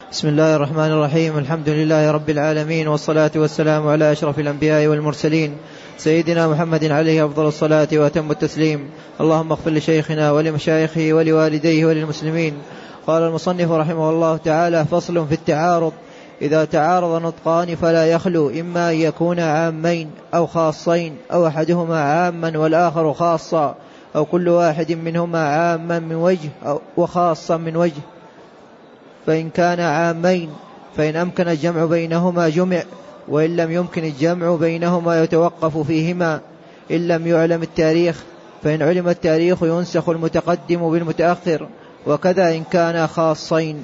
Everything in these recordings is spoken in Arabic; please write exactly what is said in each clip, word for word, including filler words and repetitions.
بسم الله الرحمن الرحيم. الحمد لله رب العالمين، والصلاة والسلام على أشرف الأنبياء والمرسلين سيدنا محمد عليه أفضل الصلاة وأتم التسليم. اللهم اغفر لشيخنا ولمشايخه ولوالديه وللمسلمين. قال المصنف رحمه الله تعالى: فصل في التعارض. إذا تعارض نطقان فلا يخلو إما أن يكون عامين أو خاصين، أو أحدهما عاما والآخر خاصا، أو كل واحد منهما عاما من وجه وخاصا من وجه. فإن كان عامين فإن أمكن الجمع بينهما جمع، وإن لم يمكن الجمع بينهما يتوقف فيهما إن لم يعلم التاريخ. فإن علم التاريخ ينسخ المتقدم بالمتأخر، وكذا إن كان خاصين.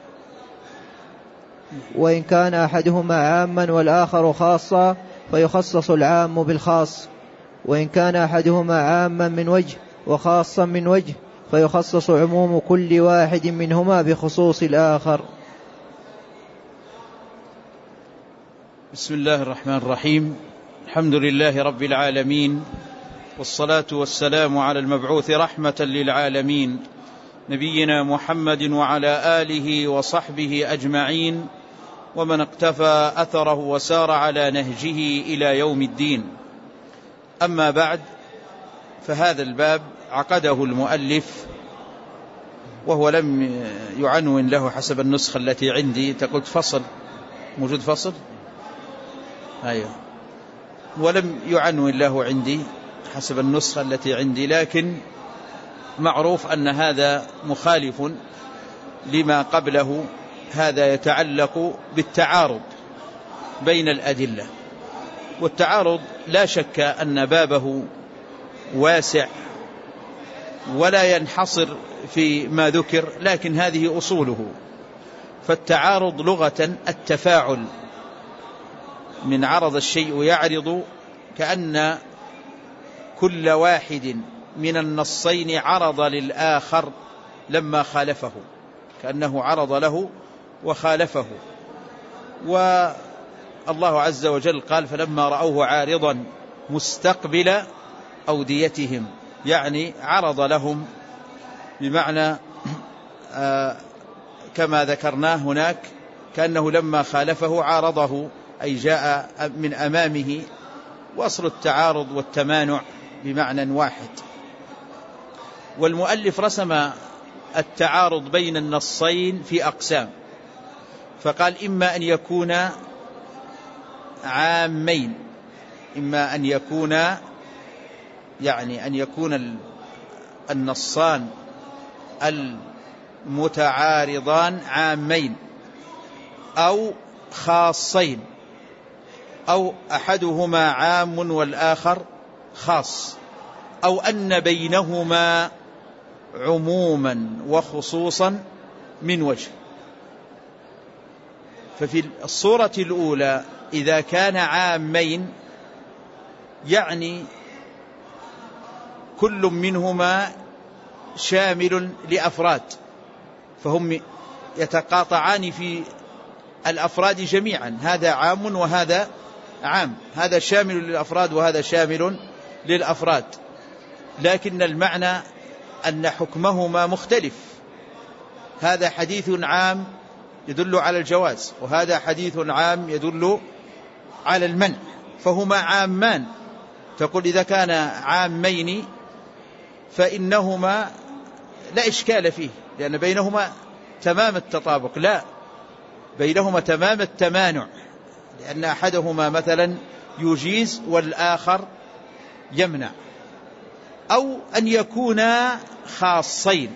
وإن كان أحدهما عاما والآخر خاصا فيخصص العام بالخاص. وإن كان أحدهما عاما من وجه وخاصا من وجه فيخصص عموم كل واحد منهما بخصوص الآخر. بسم الله الرحمن الرحيم. الحمد لله رب العالمين، والصلاة والسلام على المبعوث رحمة للعالمين نبينا محمد وعلى آله وصحبه أجمعين، ومن اقتفى أثره وسار على نهجه إلى يوم الدين. أما بعد، فهذا الباب عقده المؤلف وهو لم يعنون له حسب النسخة التي عندي. تقول فصل، موجود فصل؟ أيوه، ولم يعنون له عندي حسب النسخة التي عندي، لكن معروف أن هذا مخالف لما قبله. هذا يتعلق بالتعارض بين الأدلة، والتعارض لا شك أن بابه واسع ولا ينحصر في ما ذكر، لكن هذه أصوله. فالتعارض لغة التفاعل، من عرض الشيء يعرض، كأن كل واحد من النصين عرض للآخر لما خالفه، كأنه عرض له وخالفه. والله عز وجل قال: فلما رأوه عارضا مستقبل أوديتهم، يعني عرض لهم، بمعنى آه كما ذكرناه هناك، كأنه لما خالفه عارضه، أي جاء من أمامه. وأصل التعارض والتمانع بمعنى واحد. والمؤلف رسم التعارض بين النصين في أقسام، فقال: إما أن يكون عامين، إما أن يكون يعني أن يكون النصان المتعارضان عامين أو خاصين، أو أحدهما عام والآخر خاص، أو أن بينهما عموما وخصوصا من وجه. ففي الصورة الأولى إذا كان عامين يعني كل منهما شامل لأفراد، فهم يتقاطعان في الأفراد جميعا، هذا عام وهذا عام، هذا شامل للأفراد وهذا شامل للأفراد، لكن المعنى أن حكمهما مختلف. هذا حديث عام يدل على الجواز، وهذا حديث عام يدل على المنع، فهما عامان. تقول إذا كان عامين فإنهما لا إشكال فيه، لأن بينهما تمام التطابق، لا، بينهما تمام التمانع، لأن أحدهما مثلا يجيز والآخر يمنع. أو أن يكونا خاصين،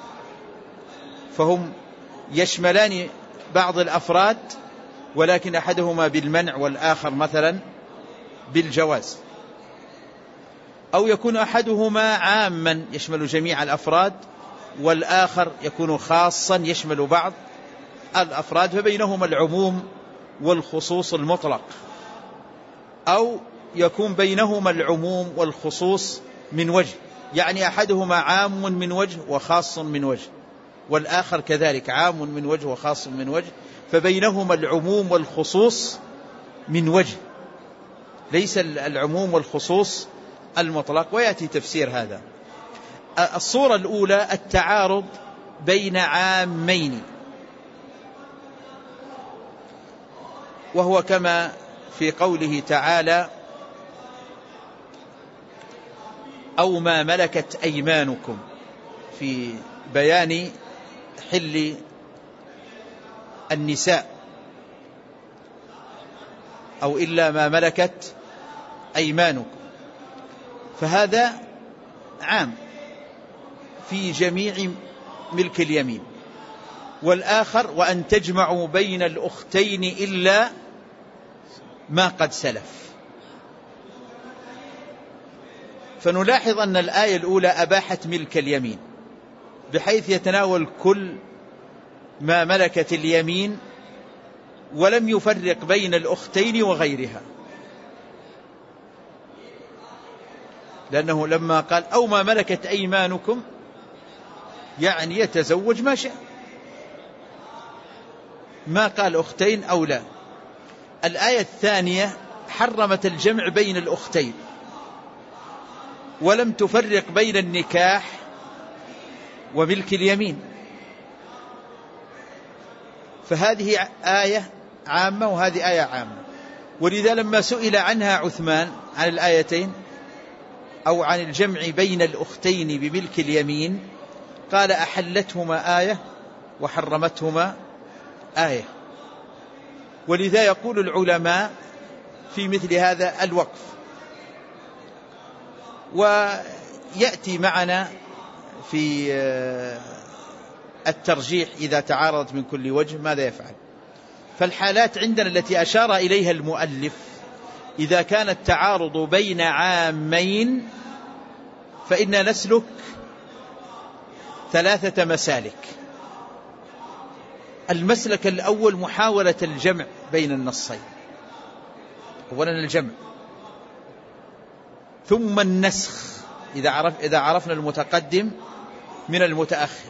فهم يشملان بعض الأفراد، ولكن أحدهما بالمنع والآخر مثلا بالجواز. أو يكون أحدهما عاما يشمل جميع الأفراد، والآخر يكون خاصا يشمل بعض الأفراد، فبينهما العموم والخصوص المطلق. أو يكون بينهما العموم والخصوص من وجه، يعني أحدهما عام من وجه وخاص من وجه، والآخر كذلك عام من وجه وخاص من وجه، فبينهما العموم والخصوص من وجه، ليس العموم والخصوص المطلق. ويأتي تفسير هذا. الصورة الأولى التعارض بين عامين، وهو كما في قوله تعالى أو ما ملكت أيمانكم، في بيان حل النساء، أو إلا ما ملكت أيمانكم، فهذا عام في جميع ملك اليمين. والآخر وأن تجمعوا بين الأختين إلا ما قد سلف. فنلاحظ أن الآية الأولى أباحت ملك اليمين بحيث يتناول كل ما ملكت اليمين، ولم يفرق بين الأختين وغيرها، لأنه لما قال أو ما ملكت أيمانكم يعني يتزوج ما شاء، ما قال أختين أو لا. الآية الثانية حرمت الجمع بين الأختين ولم تفرق بين النكاح وملك اليمين، فهذه آية عامة وهذه آية عامة. ولذا لما سئل عنها عثمان عن الآيتين أو عن الجمع بين الأختين بملك اليمين قال أحلتهما آية وحرمتهما آية. ولذا يقول العلماء في مثل هذا الوقف. ويأتي معنا في الترجيح إذا تعارضت من كل وجه ماذا يفعل. فالحالات عندنا التي أشار إليها المؤلف إذا كان التعارض بين عامين فإن نسلك ثلاثة مسالك. المسلك الأول محاولة الجمع بين النصين، أولا الجمع، ثم النسخ إذا عرف إذا عرفنا المتقدم من المتأخر،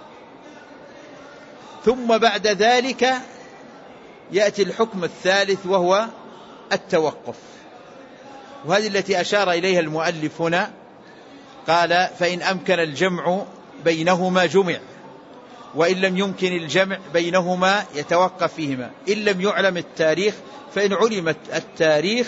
ثم بعد ذلك يأتي الحكم الثالث وهو التوقف. وهذه التي أشار إليها المؤلف هنا، قال فإن أمكن الجمع بينهما جمع، وإن لم يمكن الجمع بينهما يتوقف فيهما، إن لم يعلم التاريخ فإن علم التاريخ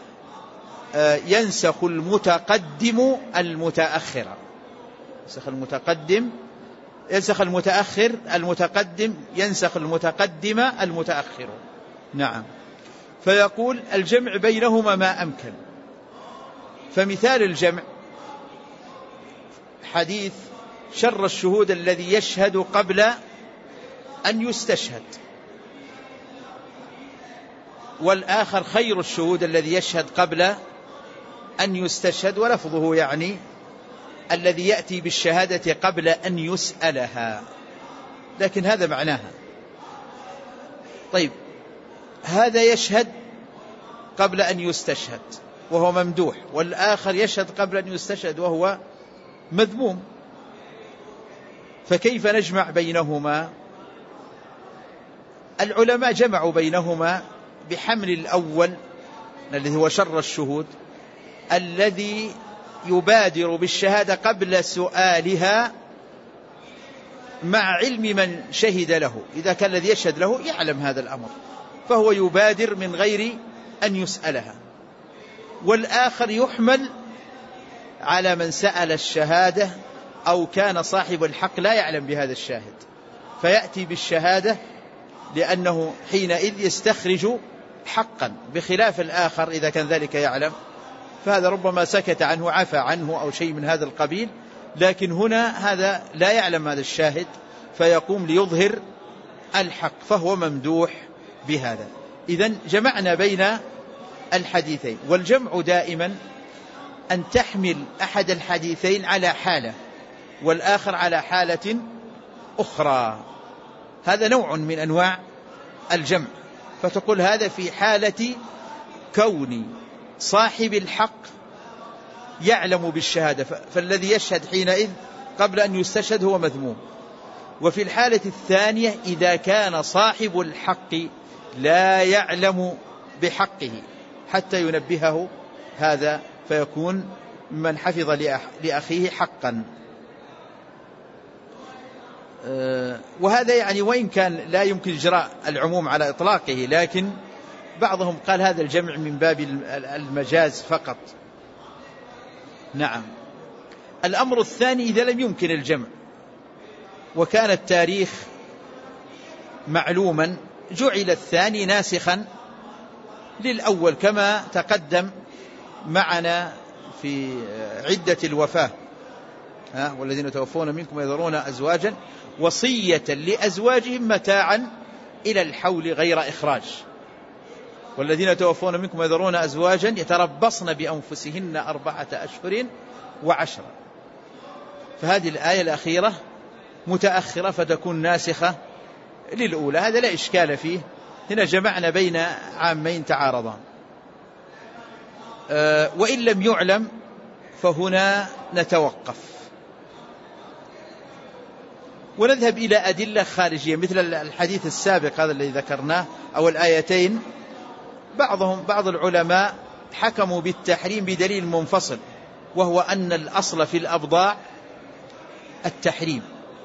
ينسخ المتقدم المتأخر، ينسخ المتقدم ينسخ المتأخر المتقدم ينسخ المتقدم المتأخر. نعم. فيقول الجمع بينهما ما أمكن. فمثال الجمع حديث شر الشهود الذي يشهد قبل أن يستشهد، والآخر خير الشهود الذي يشهد قبل أن يستشهد، ولفظه يعني الذي يأتي بالشهادة قبل أن يسألها، لكن هذا معناها. طيب، هذا يشهد قبل أن يستشهد وهو ممدوح، والآخر يشهد قبل أن يستشهد وهو مذموم، فكيف نجمع بينهما؟ العلماء جمعوا بينهما بحمل الأول الذي هو شر الشهود الذي يبادر بالشهادة قبل سؤالها مع علم من شهد له. إذا كان الذي يشهد له يعلم هذا الأمر فهو يبادر من غير أن يسألها، والآخر يحمل على من سأل الشهادة أو كان صاحب الحق لا يعلم بهذا الشاهد فيأتي بالشهادة، لأنه حينئذ يستخرج حقا، بخلاف الآخر إذا كان ذلك يعلم فهذا ربما سكت عنه عفى عنه أو شيء من هذا القبيل، لكن هنا هذا لا يعلم هذا الشاهد فيقوم ليظهر الحق فهو ممدوح بهذا. إذن جمعنا بين الحديثين. والجمع دائما أن تحمل أحد الحديثين على حالة والآخر على حالة أخرى، هذا نوع من أنواع الجمع. فتقول هذا في حالة كون صاحب الحق يعلم بالشهادة فالذي يشهد حينئذ قبل أن يستشهد هو مذموم. وفي الحالة الثانية إذا كان صاحب الحق لا يعلم بحقه حتى ينبهه هذا فيكون من حفظ لأخيه حقا. وهذا يعني وإن كان لا يمكن إجراء العموم على إطلاقه، لكن بعضهم قال هذا الجمع من باب المجاز فقط. نعم. الأمر الثاني إذا لم يمكن الجمع وكان التاريخ معلوما جعل الثاني ناسخا للأول كما تقدم معنا في عدة الوفاة، ها والذين توفون منكم يذرون أزواجا وصية لأزواجهم متاعا إلى الحول غير إخراج، والذين توفون منكم يذرون أزواجا يتربصن بأنفسهن أربعة أشهر وعشرة. فهذه الآية الأخيرة متأخرة فتكون ناسخة للأولى، هذا لا إشكال فيه. هنا جمعنا بين عامين تعارضان. أه وإن لم يعلم فهنا نتوقف ونذهب إلى أدلة خارجية مثل الحديث السابق هذا الذي ذكرناه أو الآيتين. بعضهم بعض العلماء حكموا بالتحريم بدليل منفصل، وهو أن الأصل في الأبضاع التحريم،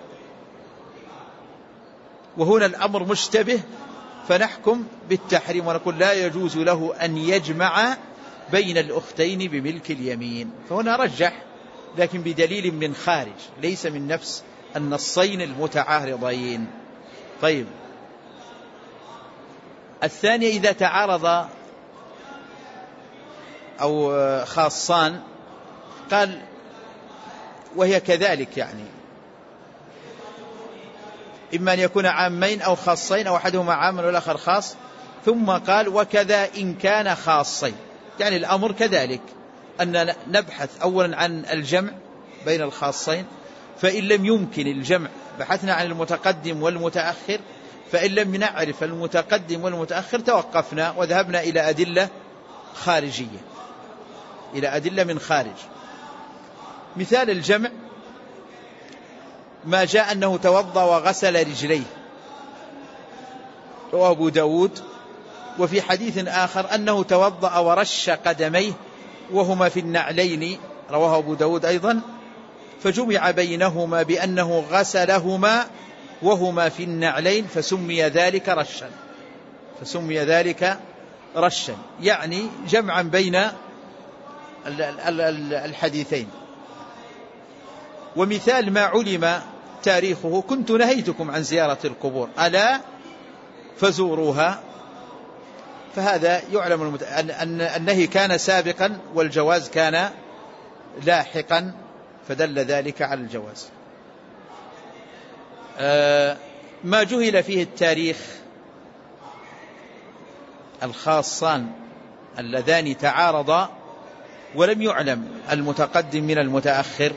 وهنا الأمر مشتبه فنحكم بالتحريم ونقول لا يجوز له أن يجمع بين الأختين بملك اليمين. فهنا رجح لكن بدليل من خارج ليس من نفس النصين المتعارضين. طيب الثانية إذا تعارض أو خاصان قال وهي كذلك، يعني إما أن يكون عامين أو خاصين أو أحدهما عام والآخر خاص، ثم قال وكذا إن كان خاصين، يعني الأمر كذلك أن نبحث أولا عن الجمع بين الخاصين، فإن لم يمكن الجمع بحثنا عن المتقدم والمتأخر، فإن لم نعرف المتقدم والمتأخر توقفنا وذهبنا إلى أدلة خارجية، إلى أدلة من خارج. مثال الجمع ما جاء أنه توضأ وغسل رجليه، رواه أبو داود. وفي حديث آخر أنه توضأ ورش قدميه وهما في النعلين، رواه أبو داود أيضا. فجمع بينهما بأنه غسلهما وهما في النعلين فسمي ذلك رشا، فسمي ذلك رشا، يعني جمعا بين الحديثين. ومثال ما علم تاريخه كنت نهيتكم عن زيارة القبور ألا فزوروها، فهذا يعلم المت... أن النهي كان سابقا والجواز كان لاحقا، فدل ذلك على الجواز. آه ما جهل فيه التاريخ الخاصان اللذان تعارضا ولم يعلم المتقدم من المتأخر.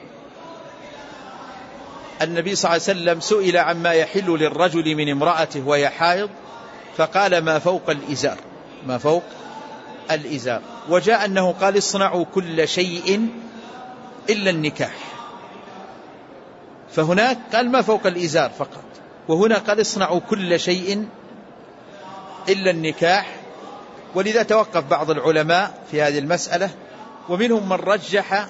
النبي صلى الله عليه وسلم سئل عما يحل للرجل من امرأته وهي حائض فقال ما فوق الإزار، ما فوق الإزار. وجاء أنه قال اصنعوا كل شيء إلا النكاح، فهناك قال ما فوق الإزار فقط، وهنا قال اصنعوا كل شيء إلا النكاح. ولذا توقف بعض العلماء في هذه المسألة، ومنهم من رجح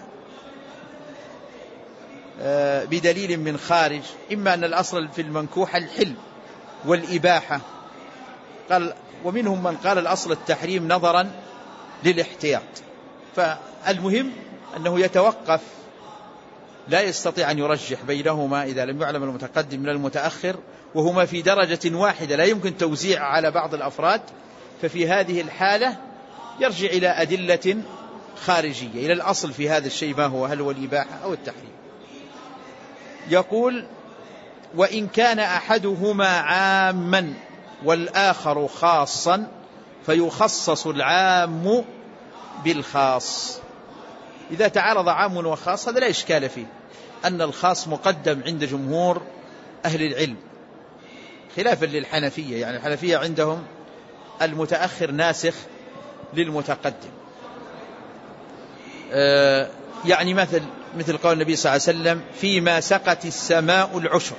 بدليل من خارج، إما أن الأصل في المنكوح الحل والإباحة، قال ومنهم من قال الأصل التحريم نظرا للاحتياط. فالمهم أنه يتوقف، لا يستطيع أن يرجح بينهما إذا لم يعلم المتقدم من المتأخر وهما في درجة واحدة لا يمكن توزيع على بعض الأفراد، ففي هذه الحالة يرجع إلى أدلة خارجية، إلى الأصل في هذا الشيء ما هو، هل هو الإباحة أو التحريم. يقول وإن كان أحدهما عاما والآخر خاصا فيخصص العام بالخاص. إذا تعارض عام وخاص هذا لا إشكال فيه، أن الخاص مقدم عند جمهور أهل العلم خلافا للحنفية، يعني الحنفية عندهم المتأخر ناسخ للمتقدم. آه يعني مثل مثل قول النبي صلى الله عليه وسلم فيما سقت السماء العشر،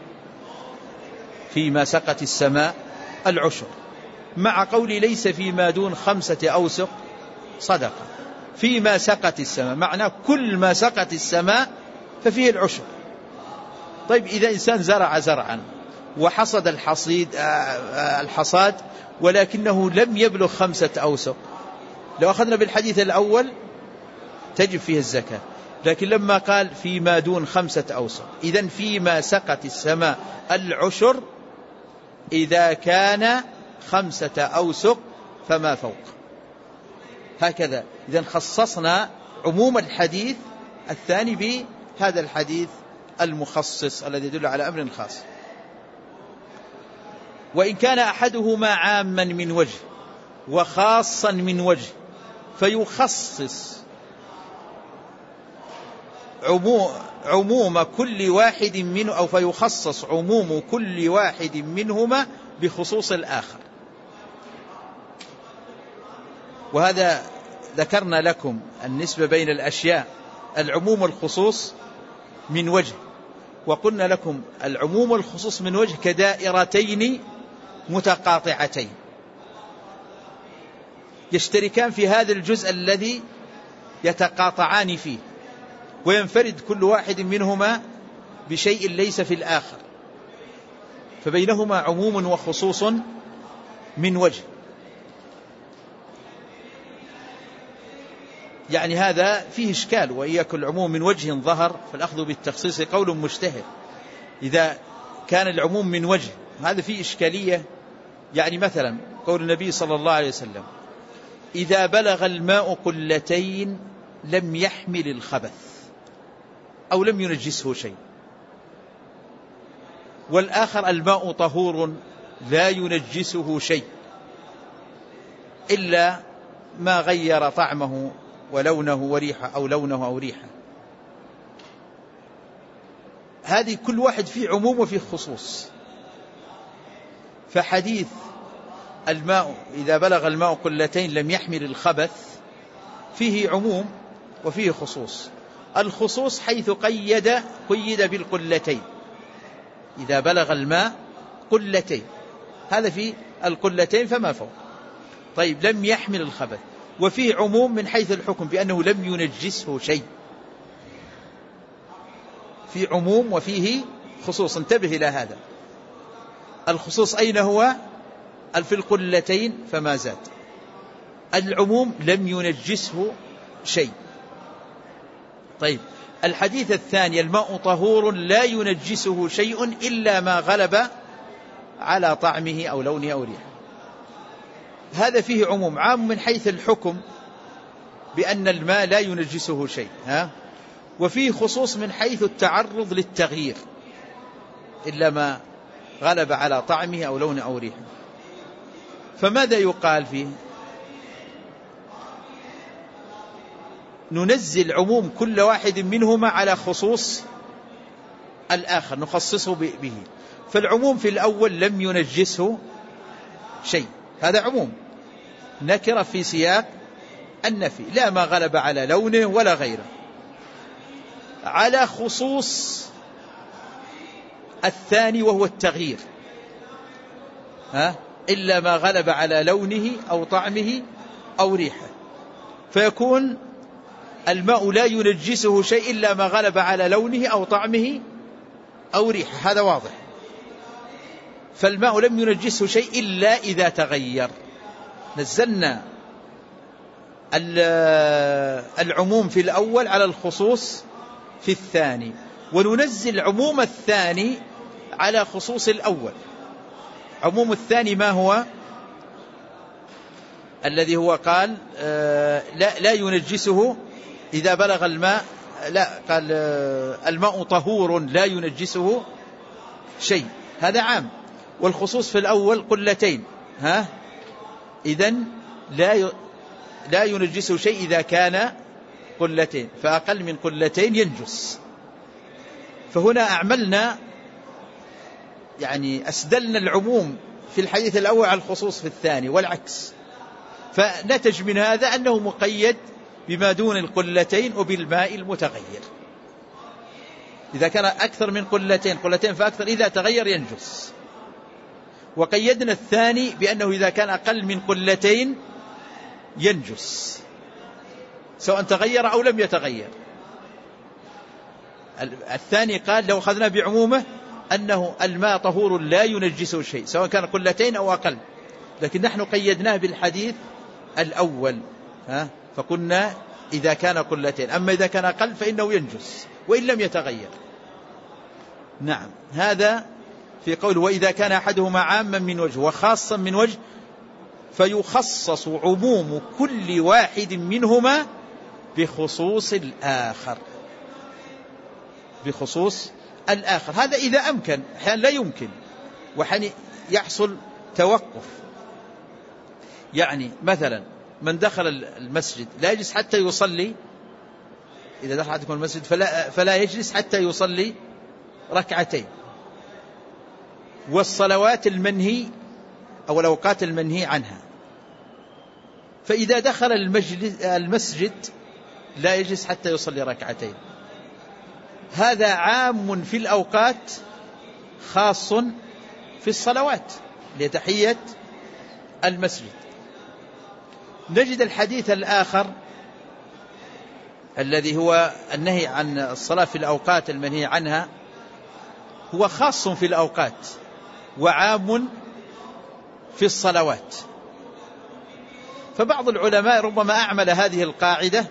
فيما سقت السماء العشر، مع قولي ليس فيما دون خمسة أوسق صدقة. فيما سقت السماء معناه كل ما سقت السماء ففيه العشر. طيب إذا إنسان زرع زرعا وحصد الحصيد الحصاد ولكنه لم يبلغ خمسة أوسق، لو أخذنا بالحديث الأول تجب فيه الزكاة، لكن لما قال فيما دون خمسة أوسق، إذن فيما سقت السماء العشر إذا كان خمسة أوسق فما فوق. هكذا إذن خصصنا عموم الحديث الثاني بهذا الحديث المخصص الذي يدل على أمر خاص. وإن كان أحدهما عاما من وجه وخاصا من وجه فيخصص عموم كل واحد منه أو فيخصص عموم كل واحد منهما بخصوص الآخر. وهذا ذكرنا لكم النسبة بين الأشياء، العموم والخصوص من وجه، وقلنا لكم العموم والخصوص من وجه كدائرتين متقاطعتين يشتركان في هذا الجزء الذي يتقاطعان فيه، وينفرد كل واحد منهما بشيء ليس في الآخر، فبينهما عموم وخصوص من وجه. يعني هذا فيه إشكال، وإياك العموم من وجه ظهر فالأخذ بالتخصيص قول مجتهد. إذا كان العموم من وجه هذا فيه إشكالية. يعني مثلا قول النبي صلى الله عليه وسلم إذا بلغ الماء قلتين لم يحمل الخبث أو لم ينجسه شيء، والآخر الماء طهور لا ينجسه شيء إلا ما غير طعمه ولونه وريحه أو لونه أو ريحه. هذه كل واحد فيه عموم وفيه خصوص. فحديث الماء إذا بلغ الماء قلتين لم يحمل الخبث فيه عموم وفيه خصوص. الخصوص حيث قيد قيد بالقلتين، إذا بلغ الماء قلتين، هذا في القلتين فما فوق. طيب لم يحمل الخبث، وفيه عموم من حيث الحكم بأنه لم ينجسه شيء، في عموم وفيه خصوص. انتبه إلى هذا. الخصوص أين هو؟ في القلتين فما زاد. العموم لم ينجسه شيء. طيب الحديث الثاني الماء طهور لا ينجسه شيء إلا ما غلب على طعمه أو لونه أو ريحه، هذا فيه عموم عام من حيث الحكم بأن الماء لا ينجسه شيء، ها؟ وفيه خصوص من حيث التعرض للتغيير إلا ما غلب على طعمه أو لونه أو ريحه. فماذا يقال فيه؟ ننزل عموم كل واحد منهما على خصوص الآخر، نخصصه به. فالعموم في الأول لم ينجسه شيء، هذا عموم نكرة في سياق النفي، لا ما غلب على لونه ولا غيره. على خصوص الثاني وهو التغيير، ها؟ إلا ما غلب على لونه أو طعمه أو ريحه، فيكون الماء لا ينجسه شيء إلا ما غلب على لونه أو طعمه أو ريحه، هذا واضح. فالماء لم ينجسه شيء إلا إذا تغير. نزلنا العموم في الأول على الخصوص في الثاني، وننزل عموم الثاني على خصوص الأول. عموم الثاني ما هو؟ الذي هو قال آه لا, لا ينجسه إذا بلغ الماء، لا قال آه الماء طهور لا ينجسه شيء، هذا عام. والخصوص في الأول قلتين، ها؟ إذن لا لا ينجسه شيء إذا كان قلتين، فأقل من قلتين ينجس. فهنا أعملنا يعني أسدلنا العموم في الحديث الأول على الخصوص في الثاني والعكس، فنتج من هذا أنه مقيد بما دون القلتين وبالماء المتغير. إذا كان أكثر من قلتين قلتين فأكثر إذا تغير ينجس. وقيدنا الثاني بأنه إذا كان أقل من قلتين ينجس سواء تغير أو لم يتغير. الثاني قال لو أخذنا بعمومه أنه الماء طهور لا ينجسه شيء سواء كان قلتين أو أقل، لكن نحن قيدناه بالحديث الأول، ها فقلنا إذا كان قلتين، أما إذا كان أقل فإنه ينجس وإن لم يتغير. نعم، هذا في قول وإذا كان أحدهما عاما من وجه وخاصا من وجه فيخصص عموم كل واحد منهما بخصوص الآخر، بخصوص الآخر. هذا إذا أمكن، أحيانا لا يمكن وحين يحصل توقف. يعني مثلا من دخل المسجد لا يجلس حتى يصلي، إذا دخل أحدكم المسجد فلا, فلا يجلس حتى يصلي ركعتين. والصلوات المنهي أو الأوقات المنهي عنها، فإذا دخل المسجد لا يجلس حتى يصلي ركعتين. هذا عام في الأوقات خاص في الصلوات لتحية المسجد. نجد الحديث الآخر الذي هو النهي عن الصلاة في الأوقات المنهي عنها هو خاص في الأوقات وعام في الصلوات. فبعض العلماء ربما أعمل هذه القاعدة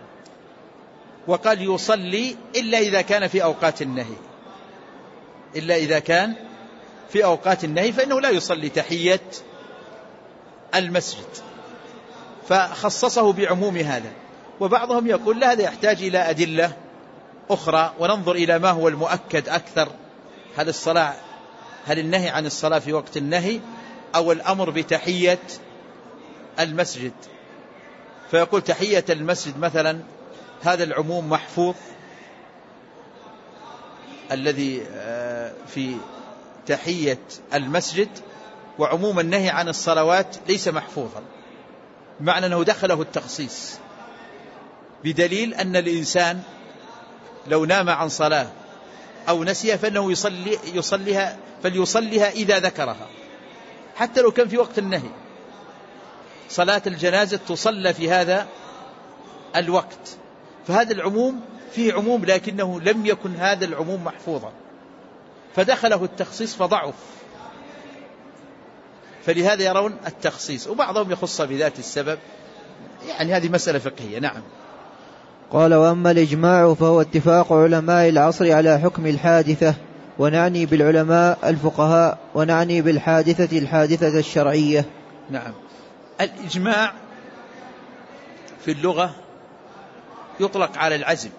وقال يصلي إلا إذا كان في أوقات النهي، إلا إذا كان في أوقات النهي فإنه لا يصلي تحية المسجد، فخصصه بعموم هذا. وبعضهم يقول لا، هذا يحتاج إلى أدلة أخرى وننظر إلى ما هو المؤكد أكثر، هل الصلاة هل النهي عن الصلاة في وقت النهي أو الأمر بتحية المسجد. فيقول تحية المسجد مثلا هذا العموم محفوظ الذي في تحية المسجد، وعموم النهي عن الصلوات ليس محفوظا، بمعنى أنه دخله التخصيص، بدليل أن الإنسان لو نام عن صلاة أو نسيها فإنه يصلي يصليها فليصليها إذا ذكرها، حتى لو كان في وقت النهي. صلاة الجنازة تصلى في هذا الوقت، فهذا العموم فيه عموم لكنه لم يكن هذا العموم محفوظا، فدخله التخصيص فضعف، فلهذا يرون التخصيص، وبعضهم يخص بذات السبب. يعني هذه مسألة فقهية. نعم. قال وأما الإجماع فهو اتفاق علماء العصر على حكم الحادثة، ونعني بالعلماء الفقهاء، ونعني بالحادثة الحادثة الشرعية. نعم. الإجماع في اللغة يطلق على العزم،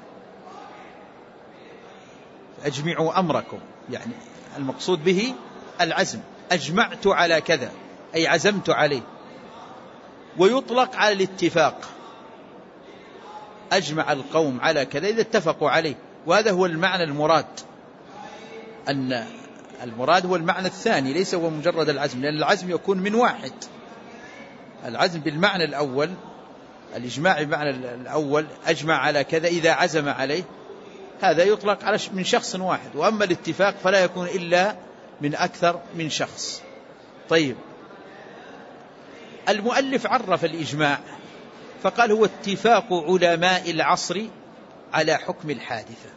أجمعوا أمركم، يعني المقصود به العزم، أجمعت على كذا أي عزمت عليه. ويطلق على الاتفاق، أجمع القوم على كذا إذا اتفقوا عليه، وهذا هو المعنى المراد، أن المراد هو المعنى الثاني ليس هو مجرد العزم، لأن العزم يكون من واحد. العزم بالمعنى الأول، الإجماع بالمعنى الأول أجمع على كذا إذا عزم عليه، هذا يطلق على من شخص واحد. وأما الاتفاق فلا يكون إلا من أكثر من شخص. طيب، المؤلف عرف الإجماع فقال هو اتفاق علماء العصر على حكم الحادثة.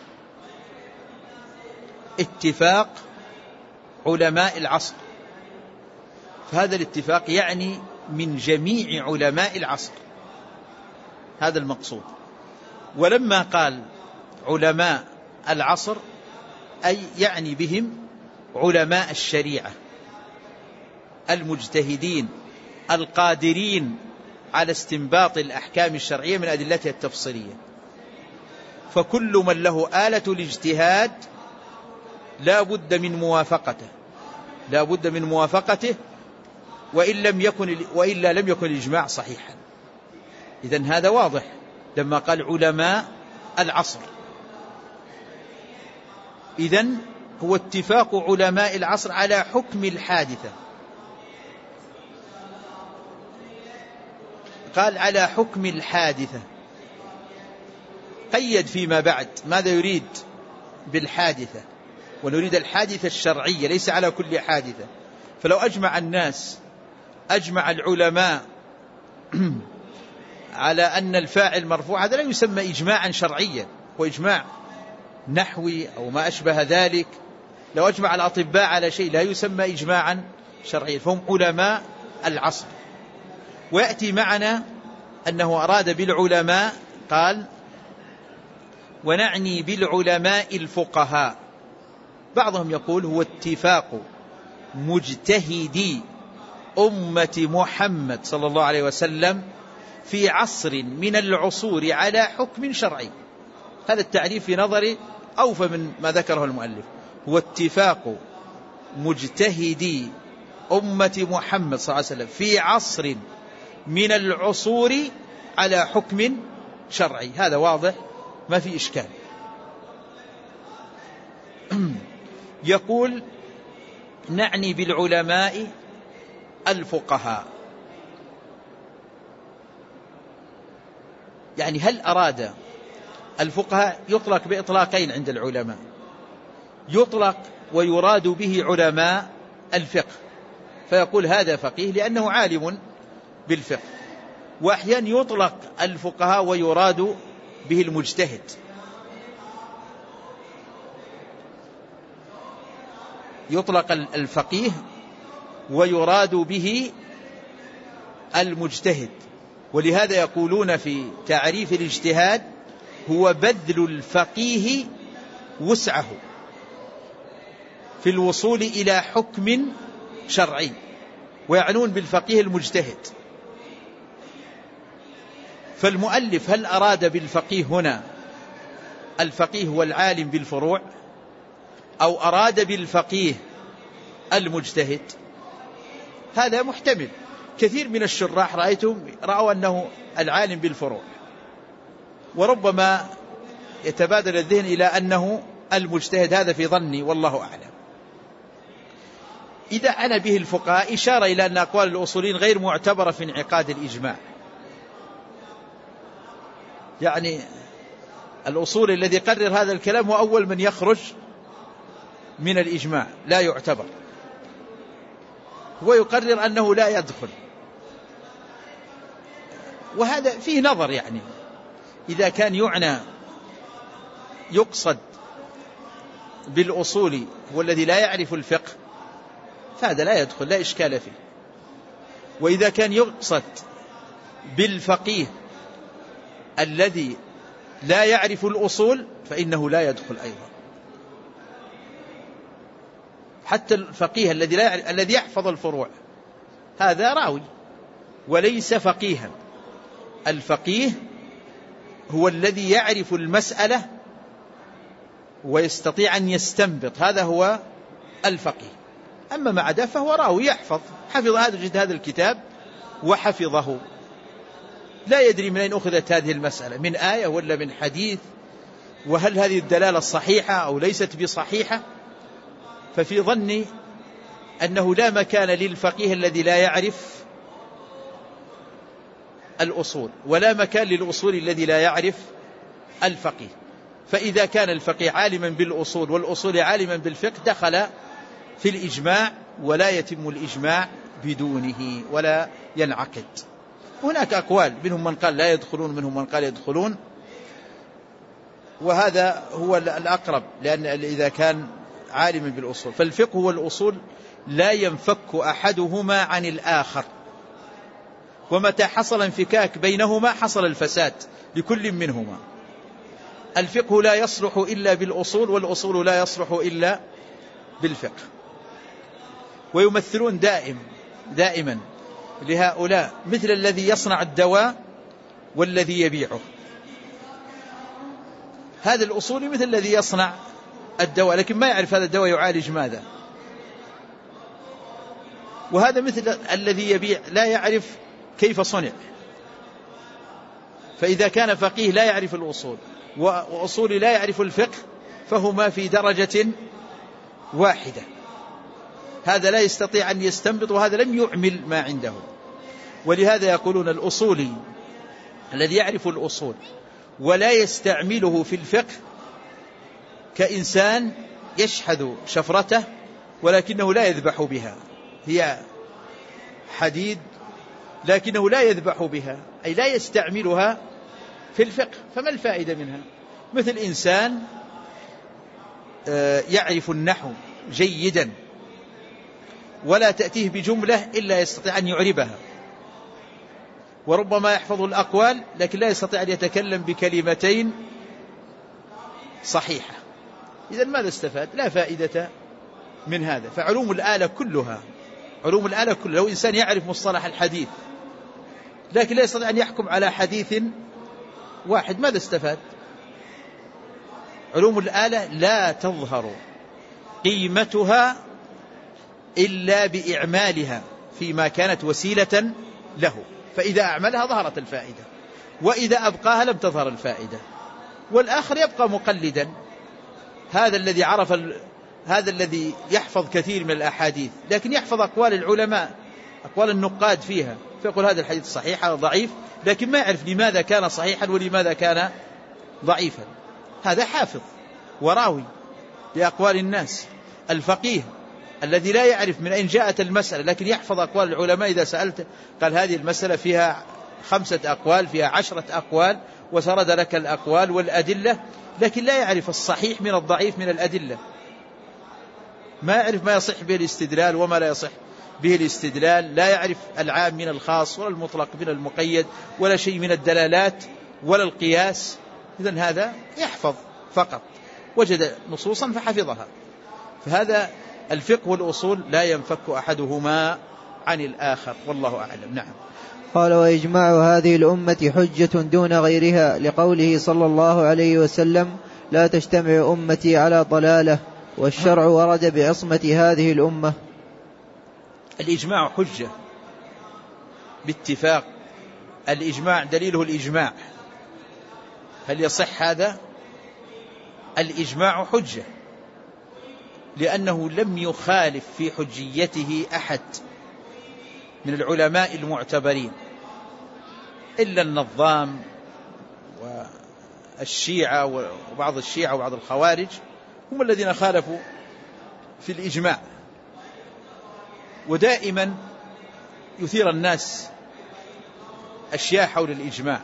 اتفاق علماء العصر، فهذا الاتفاق يعني من جميع علماء العصر، هذا المقصود. ولما قال علماء العصر أي يعني بهم علماء الشريعة المجتهدين القادرين على استنباط الأحكام الشرعية من أدلتها التفصيلية. فكل من له آلة الاجتهاد لا بد من موافقته، لا بد من موافقته وإن لم يكن وإلا لم يكن الإجماع صحيحا. إذن هذا واضح لما قال علماء العصر. إذن هو اتفاق علماء العصر على حكم الحادثة. قال على حكم الحادثة، قيد فيما بعد ماذا يريد بالحادثة، ونريد الحادثة الشرعية ليس على كل حادثة. فلو أجمع الناس أجمع العلماء على أن الفاعل مرفوع، هذا لا يسمى إجماعا شرعيا، وإجماع نحوي أو ما أشبه ذلك، لو أجمع الأطباء على شيء لا يسمى إجماعا شرعيا، فهم علماء العصر. ويأتي معنا أنه أراد بالعلماء، قال ونعني بالعلماء الفقهاء. بعضهم يقول هو اتفاق مجتهدي أمة محمد صلى الله عليه وسلم في عصر من العصور على حكم شرعي. هذا التعريف في نظري أوفى من ما ذكره المؤلف. هو اتفاق مجتهدي أمة محمد صلى الله عليه وسلم في عصر من العصور على حكم شرعي. هذا واضح ما في إشكال. يقول نعني بالعلماء الفقهاء، يعني هل أراد الفقهاء؟ يطلق بإطلاقين عند العلماء، يطلق ويراد به علماء الفقه، فيقول هذا فقيه لأنه عالم بالفقه. وأحيانا يطلق الفقهاء ويراد به المجتهد، يطلق الفقيه ويراد به المجتهد. ولهذا يقولون في تعريف الاجتهاد هو بذل الفقيه وسعه في الوصول إلى حكم شرعي، ويعنون بالفقيه المجتهد. فالمؤلف هل أراد بالفقيه هنا الفقيه والعالم بالفروع، أو أراد بالفقيه المجتهد؟ هذا محتمل. كثير من الشراح رأيتهم رأوا أنه العالم بالفروع، وربما يتبادل الذهن إلى أنه المجتهد. هذا في ظني والله أعلم. إذا أنا به الفقهاء إشارة إلى أن أقوال الأصولين غير معتبرة في انعقاد الإجماع. يعني الأصول الذي قرر هذا الكلام هو أول من يخرج من الإجماع، لا يعتبر. هو يقرر أنه لا يدخل، وهذا فيه نظر. يعني إذا كان يعنى يقصد بالأصول هو الذي لا يعرف الفقه فهذا لا يدخل، لا إشكال فيه. وإذا كان يقصد بالفقيه الذي لا يعرف الأصول فإنه لا يدخل أيضا. حتى الفقيه الذي لا يعرف، الذي يحفظ الفروع، هذا راوي وليس فقيها. الفقيه هو الذي يعرف المسألة ويستطيع أن يستنبط، هذا هو الفقيه. أما ما عدا فهو راوي يحفظ، حفظ هذا جد هذا الكتاب وحفظه، لا يدري من أين أخذت هذه المسألة، من آية ولا من حديث، وهل هذه الدلالة صحيحة أو ليست بصحيحة. ففي ظني أنه لا مكان للفقيه الذي لا يعرف الأصول، ولا مكان للأصول الذي لا يعرف الفقيه. فإذا كان الفقيه عالما بالأصول والأصول عالما بالفقه دخل في الإجماع، ولا يتم الإجماع بدونه ولا ينعقد. هناك أقوال، منهم من قال لا يدخلون، منهم من قال يدخلون، وهذا هو الأقرب، لأن إذا كان عالما بالأصول. فالفقه والأصول لا ينفك أحدهما عن الآخر، ومتى حصل انفكاك بينهما حصل الفساد لكل منهما. الفقه لا يصلح إلا بالأصول، والأصول لا يصلح إلا بالفقه. ويمثلون دائم دائما لهؤلاء مثل الذي يصنع الدواء والذي يبيعه. هذا الأصول مثل الذي يصنع الدواء لكن ما يعرف هذا الدواء يعالج ماذا، وهذا مثل الذي يبيع لا يعرف كيف صنع. فإذا كان فقيه لا يعرف الأصول وأصول لا يعرف الفقه فهما في درجة واحدة، هذا لا يستطيع أن يستنبط وهذا لم يعمل ما عنده. ولهذا يقولون الأصولي الذي يعرف الأصول ولا يستعمله في الفقه كإنسان يشحذ شفرته ولكنه لا يذبح بها، هي حديد لكنه لا يذبح بها، أي لا يستعملها في الفقه، فما الفائدة منها؟ مثل إنسان يعرف النحو جيدا، ولا تأتيه بجملة إلا يستطيع أن يعربها، وربما يحفظ الأقوال لكن لا يستطيع أن يتكلم بكلمتين صحيحة. إذن ماذا استفاد؟ لا فائدة من هذا. فعلوم الآلة كلها علوم الآلة كلها، لو إنسان يعرف مصطلح الحديث لكن لا يستطيع أن يحكم على حديث واحد، ماذا استفاد؟ علوم الآلة لا تظهر قيمتها إلا بإعمالها فيما كانت وسيلة له، فإذا أعملها ظهرت الفائدة، وإذا أبقاها لم تظهر الفائدة. والآخر يبقى مقلدا، هذا الذي عرف ال... هذا الذي يحفظ كثير من الأحاديث لكن يحفظ أقوال العلماء، أقوال النقاد فيها، فيقول هذا الحديث صحيح هذا ضعيف، لكن ما يعرف لماذا كان صحيحا ولماذا كان ضعيفا. هذا حافظ وراوي لأقوال الناس. الفقيه الذي لا يعرف من أين جاءت المسألة لكن يحفظ أقوال العلماء، إذا سألت قال هذه المسألة فيها خمسة أقوال، فيها عشرة أقوال، وسرد لك الأقوال والأدلة، لكن لا يعرف الصحيح من الضعيف من الأدلة، ما يعرف ما يصح به الاستدلال وما لا يصح به الاستدلال، لا يعرف العام من الخاص ولا المطلق من المقيد ولا شيء من الدلالات ولا القياس. إذن هذا يحفظ فقط، وجد نصوصا فحفظها. فهذا الفقه والأصول لا ينفك أحدهما عن الآخر، والله أعلم. نعم. قال: وإجماع هذه الأمة حجة دون غيرها، لقوله صلى الله عليه وسلم: لا تجتمع أمتي على ضلالة، والشرع ورد بعصمة هذه الأمة. الإجماع حجة باتفاق، الإجماع دليله الإجماع. هل يصح هذا؟ الإجماع حجة لأنه لم يخالف في حجيته أحد من العلماء المعتبرين إلا النظام والشيعة وبعض الشيعة وبعض الخوارج، هم الذين خالفوا في الإجماع. ودائما يثير الناس أشياء حول الإجماع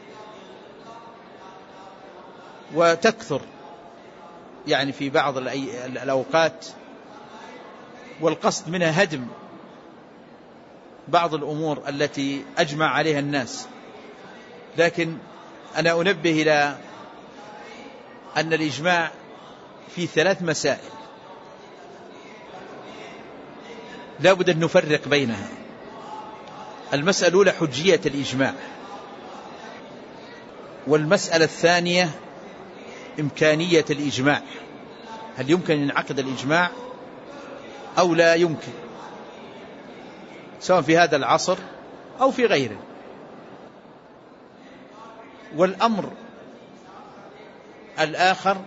وتكثر يعني في بعض الأوقات، والقصد منها هدم بعض الأمور التي أجمع عليها الناس. لكن أنا أنبه إلى أن الإجماع في ثلاث مسائل لا بد أن نفرق بينها. المسألة الأولى حجية الإجماع، والمسألة الثانية إمكانية الإجماع، هل يمكن أن ينعقد الإجماع أو لا يمكن، سواء في هذا العصر أو في غيره. والأمر الآخر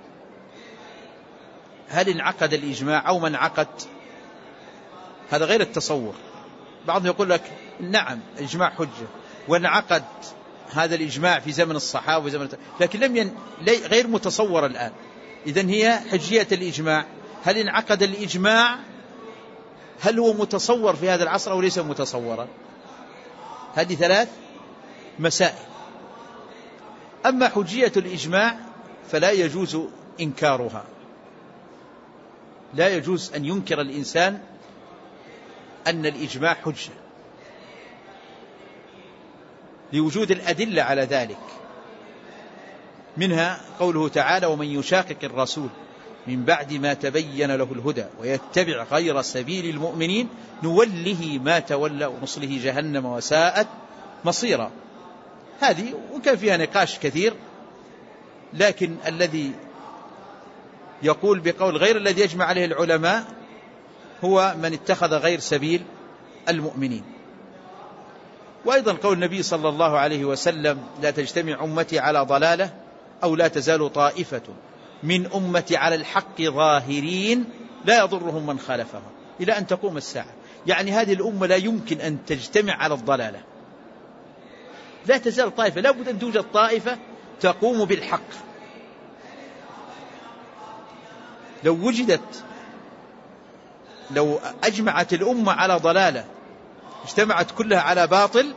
هل انعقد الإجماع أو ما انعقد، هذا غير التصور. بعضهم يقول لك نعم الإجماع حجة وانعقد هذا الإجماع في زمن الصحابة وزمن، لكن لم ين... غير متصور الآن. إذن هي حجية الإجماع، هل انعقد الإجماع، هل هو متصور في هذا العصر أو ليس متصورا؟ هذه ثلاث مسائل. أما حجية الإجماع فلا يجوز إنكارها، لا يجوز أن ينكر الإنسان أن الإجماع حجة لوجود الأدلة على ذلك. منها قوله تعالى: ومن يشاقق الرسول من بعد ما تبين له الهدى ويتبع غير سبيل المؤمنين نوله ما تولى ونصله جهنم وساءت مصيرا. هذه وكان فيها نقاش كثير، لكن الذي يقول بقول غير الذي يجمع عليه العلماء هو من اتخذ غير سبيل المؤمنين. وأيضا قول النبي صلى الله عليه وسلم: لا تجتمع أمتي على ضلالة أو لا تزال طائفة من أمتي على الحق ظاهرين لا يضرهم من خالفهم إلى أن تقوم الساعة. يعني هذه الأمة لا يمكن أن تجتمع على الضلالة، لا تزال طائفة، لا بد أن توجد طائفة تقوم بالحق. لو وجدت لو أجمعت الأمة على ضلالة اجتمعت كلها على باطل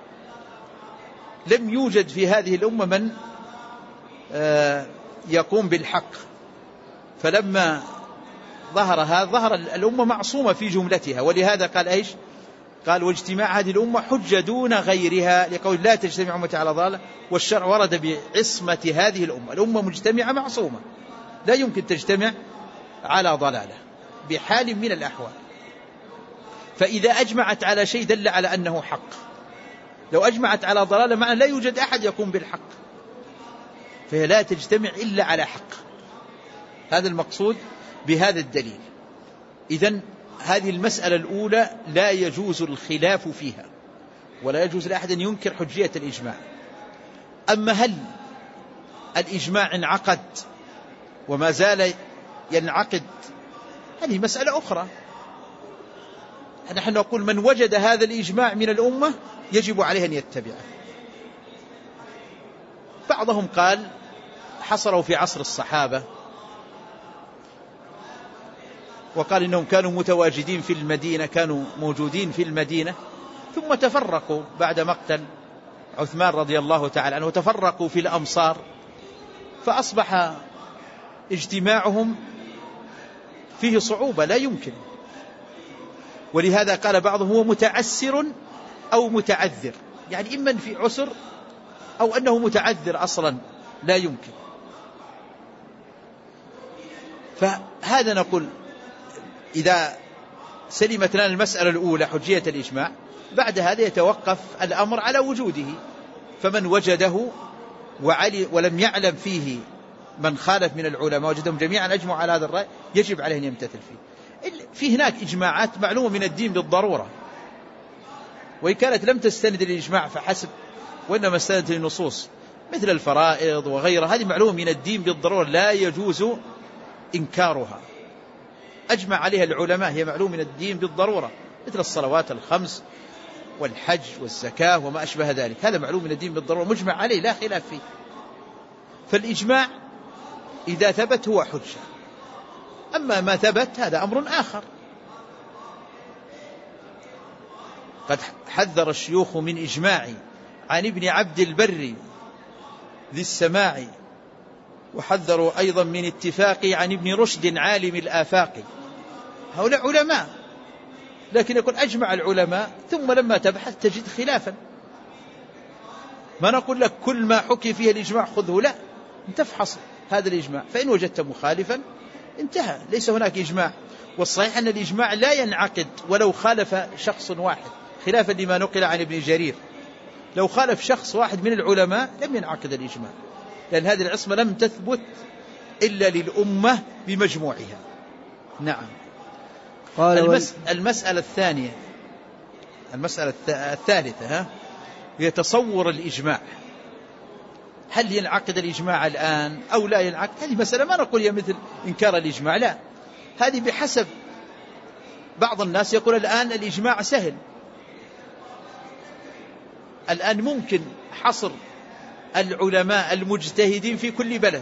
لم يوجد في هذه الأمة من يقوم بالحق. فلما ظهر هذا ظهر الأمة معصومة في جملتها، ولهذا قال إيش؟ قال واجتماع هذه الأمة حجة دون غيرها، لقول لا تجتمع أمتي على ضلالة، والشرع ورد بعصمة هذه الأمة. الأمة مجتمعة معصومة، لا يمكن تجتمع على ضلالة بحال من الأحوال. فإذا أجمعت على شيء دل على أنه حق. لو أجمعت على ضلالة معنى لا يوجد أحد يقوم بالحق، فهي لا تجتمع إلا على حق. هذا المقصود بهذا الدليل. إذن هذه المسألة الأولى لا يجوز الخلاف فيها، ولا يجوز لأحد أن ينكر حجية الإجماع. أما هل الإجماع انعقد وما زال ينعقد، هذه مسألة أخرى. نحن نقول من وجد هذا الإجماع من الأمة يجب عليه أن يتبعه. بعضهم قال حصروا في عصر الصحابة، وقال إنهم كانوا متواجدين في المدينة، كانوا موجودين في المدينة، ثم تفرقوا بعد مقتل عثمان رضي الله تعالى عنه، وتفرقوا في الأمصار، فأصبح اجتماعهم فيه صعوبة، لا يمكن. ولهذا قال بعضهم هو متعسر أو متعذر، يعني إما في عسر أو أنه متعذر أصلا، لا يمكن. فهذا نقول إذا سلمت لنا المسألة الأولى حجية الإجماع، بعد هذا يتوقف الأمر على وجوده. فمن وجده وعلي ولم يعلم فيه من خالف من العلماء، وجدهم جميعا أجمعوا على هذا الرأي، يجب عليه أن يمتثل فيه. في هناك إجماعات معلومة من الدين بالضرورة، وإن كانت لم تستند للإجماع فحسب، وإنما استندت للنصوص مثل الفرائض وغيرها، هذه معلومة من الدين بالضرورة لا يجوز إنكارها، أجمع عليها العلماء، هي معلومة من الدين بالضرورة، مثل الصلوات الخمس والحج والزكاة وما أشبه ذلك، هذا معلوم من الدين بالضرورة مجمع عليه لا خلاف فيه. فالإجماع إذا ثبت هو حجة، أما ما ثبت هذا أمر آخر. قد حذر الشيوخ من إجماع عن ابن عبد البر ذي السماع، وحذروا أيضا من اتفاق عن ابن رشد عالم الآفاق. هؤلاء علماء، لكن يكون أجمع العلماء ثم لما تبحث تجد خلافا. ما نقول لك كل ما حكي فيه الإجماع خذه، لا، تفحص هذا الإجماع، فإن وجدت مخالفا انتهى، ليس هناك إجماع. والصحيح أن الإجماع لا ينعقد ولو خالف شخص واحد، خلافا لما نقل عن ابن جرير. لو خالف شخص واحد من العلماء لم ينعقد الإجماع، لأن هذه العصمة لم تثبت إلا للأمة بمجموعها. نعم. المس... المسألة الثانية، المسألة الثالثة ها هي تصور الإجماع. هل ينعقد الإجماع الآن أو لا ينعقد؟ هذه مسألة ما نقول هي مثل إنكار الإجماع، لا، هذه بحسب. بعض الناس يقول الآن الإجماع سهل، الآن ممكن حصر العلماء المجتهدين في كل بلد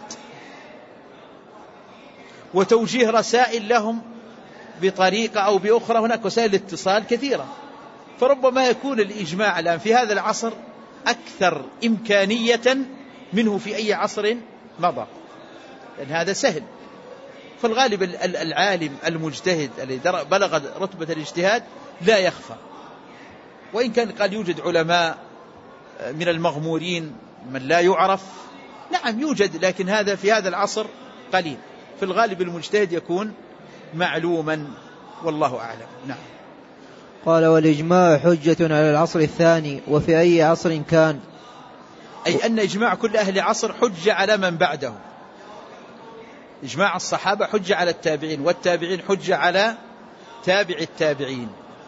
وتوجيه رسائل لهم بطريقة أو بأخرى، هناك وسائل اتصال كثيرة، فربما يكون الإجماع الآن في هذا العصر أكثر إمكانية منه في أي عصر مضى، لأن هذا سهل. فالغالب العالم المجتهد الذي بلغ رتبة الاجتهاد لا يخفى، وإن كان قد يوجد علماء من المغمورين من لا يعرف، نعم يوجد، لكن هذا في هذا العصر قليل. في الغالب المجتهد يكون معلوما، والله أعلم. نعم. قال والإجماع حجة على العصر الثاني وفي أي عصر كان، أي أن إجماع كل أهل عصر حجة على من بعده. إجماع الصحابة حجة على التابعين، والتابعين حجة على تابع التابعين،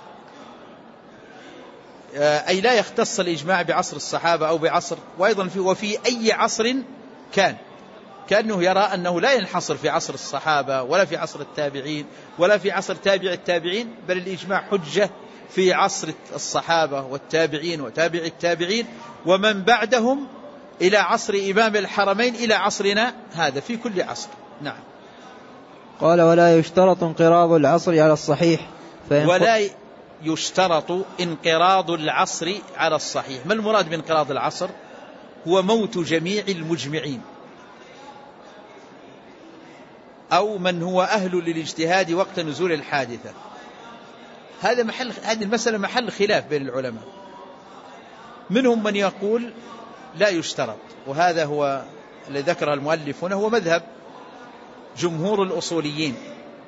أي لا يختص الإجماع بعصر الصحابة أو بعصر، وأيضا في وفي أي عصر كان، كأنه يرى أنه لا ينحصر في عصر الصحابة ولا في عصر التابعين ولا في عصر تابع التابعين، بل الإجماع حجة في عصر الصحابة والتابعين وتابع التابعين ومن بعدهم إلى عصر إمام الحرمين إلى عصرنا هذا، في كل عصر. نعم. قال ولا يشترط انقراض العصر على الصحيح، ولا يشترط انقراض العصر على الصحيح. ما المراد بانقراض العصر؟ هو موت جميع المجمعين، أو من هو أهل للاجتهاد وقت نزول الحادثة. هذا محل هذه المسألة محل خلاف بين العلماء. منهم من يقول لا يشترط، وهذا هو الذي ذكره المؤلف هنا، هو مذهب جمهور الأصوليين.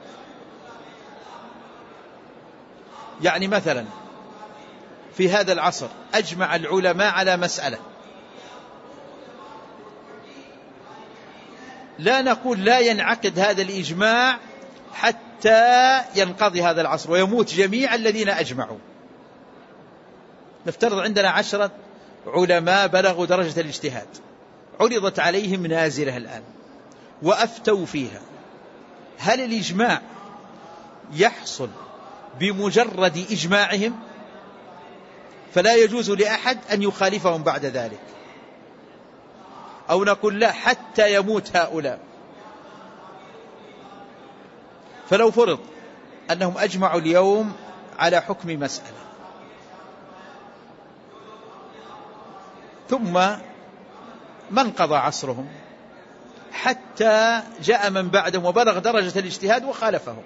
يعني مثلا في هذا العصر أجمع العلماء على مسألة، لا نقول لا ينعقد هذا الإجماع حتى ينقضي هذا العصر ويموت جميع الذين أجمعوا. نفترض عندنا عشرة علماء بلغوا درجة الاجتهاد، عرضت عليهم نازلة الآن وأفتوا فيها، هل الإجماع يحصل بمجرد إجماعهم فلا يجوز لأحد أن يخالفهم بعد ذلك، أو نقول لا حتى يموت هؤلاء؟ فلو فرض أنهم أجمعوا اليوم على حكم مسألة، ثم ما انقضى عصرهم حتى جاء من بعدهم وبلغ درجة الاجتهاد وخالفهم،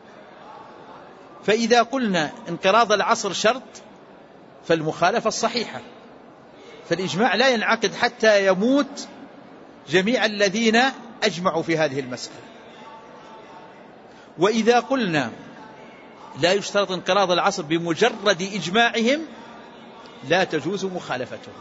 فإذا قلنا انقراض العصر شرط فالمخالفة الصحيحة، فالإجماع لا ينعقد حتى يموت جميع الذين أجمعوا في هذه المسألة. وإذا قلنا لا يشترط انقراض العصر بمجرد إجماعهم لا تجوز مخالفتهم.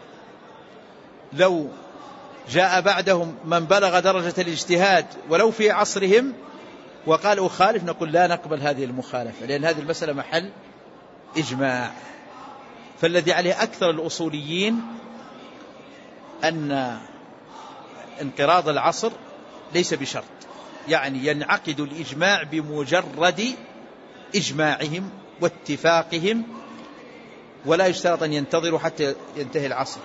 لو جاء بعدهم من بلغ درجة الاجتهاد ولو في عصرهم وقال أخالف، نقول لا نقبل هذه المخالفة، لأن هذه المسألة محل إجماع. فالذي عليه أكثر الأصوليين أن انقراض العصر ليس بشرط، يعني ينعقد الإجماع بمجرد إجماعهم واتفاقهم، ولا يشترط أن ينتظروا حتى ينتهي العصر.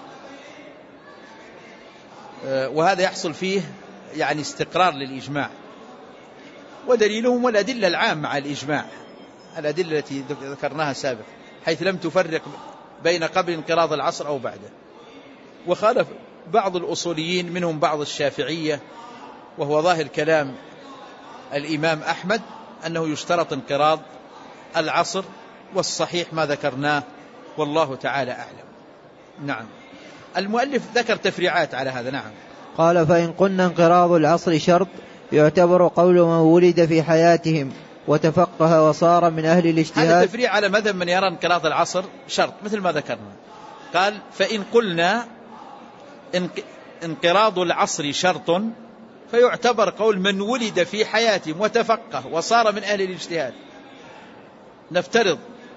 وهذا يحصل فيه يعني استقرار للإجماع، ودليلهم والأدلة العامة على الإجماع، الأدلة التي ذكرناها سابقا، حيث لم تفرق بين قبل انقراض العصر أو بعده. وخالف بعض الأصوليين منهم بعض الشافعية، وهو ظاهر كلام الإمام أحمد أنه يشترط انقراض العصر، والصحيح ما ذكرناه والله تعالى أعلم. نعم. المؤلف ذكر تفريعات على هذا. نعم. قال: فإن قلنا انقراض العصر شرط يعتبر قول من ولد في حياتهم وتفقه وصار من أهل الاجتهاد. هذا تفريع على مذهب من يرى انقراض العصر شرط، مثل ما ذكرنا. قال: فإن قلنا انقراض العصر شرط فيعتبر قول من ولد في حياتهم وتفقه وصار من أهل الاجتهاد. نفترض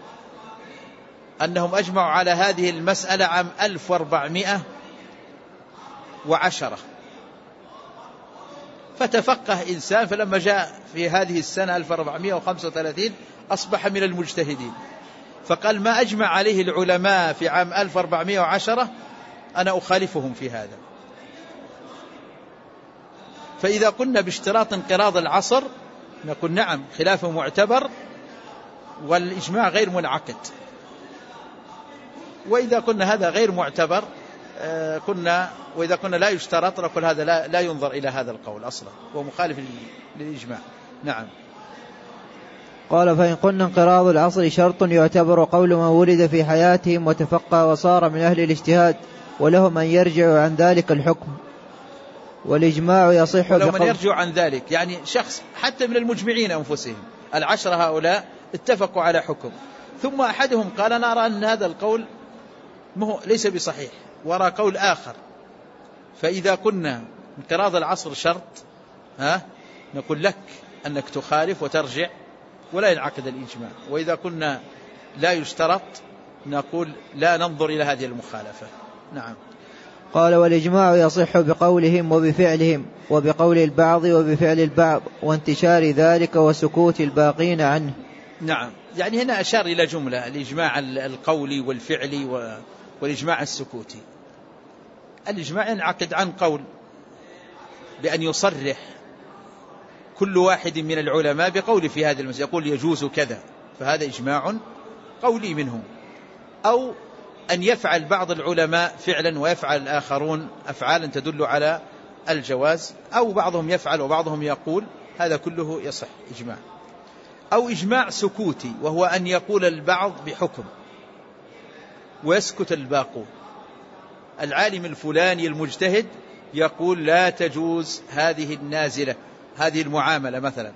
أنهم أجمعوا على هذه المسألة عام ألف وأربعمائة وعشرة، فتفقه إنسان، فلما جاء في هذه السنة ألف وأربعمائة وخمسة وثلاثين أصبح من المجتهدين، فقال ما أجمع عليه العلماء في عام ألف وأربعمائة وعشرة أنا أخالفهم في هذا. فإذا قلنا باشتراط انقراض العصر نقول نعم، خلافه معتبر والإجماع غير منعقد. وإذا قلنا هذا غير معتبر آه كنا وإذا قلنا لا يشترط نقول هذا لا, لا ينظر إلى هذا القول أصلا، هو مخالف للإجماع. نعم. قال: فإن قلنا انقراض العصر شرط يعتبر قول من ولد في حياتهم وتفقه وصار من أهل الاجتهاد، ولهم أن يرجعوا عن ذلك الحكم، والإجماع يصح ولو من يرجع عن ذلك، يعني شخص حتى من المجمعين أنفسهم العشرة هؤلاء اتفقوا على حكم، ثم أحدهم قال أنا أرى أن هذا القول ليس بصحيح وأرى قول آخر، فإذا قلنا انقراض العصر شرط ها نقول لك أنك تخالف وترجع ولا ينعقد الإجماع. وإذا قلنا لا يشترط نقول لا ننظر إلى هذه المخالفة. نعم. قال: والإجماع يصح بقولهم وبفعلهم، وبقول البعض وبفعل البعض، وانتشار ذلك وسكوت الباقين عنه. نعم. يعني هنا أشار إلى جملة: الإجماع القولي والفعلي والإجماع السكوتي. الإجماع ينعقد عن قول بأن يصرح كل واحد من العلماء بقول في هذا المسألة، يقول يجوز كذا، فهذا إجماع قولي منهم، أو أن يفعل بعض العلماء فعلا ويفعل الآخرون أفعالا تدل على الجواز، أو بعضهم يفعل وبعضهم يقول، هذا كله يصح إجماع. أو إجماع سكوتي، وهو أن يقول البعض بحكم ويسكت الباقون. العالم الفلاني المجتهد يقول لا تجوز هذه النازلة، هذه المعاملة مثلا،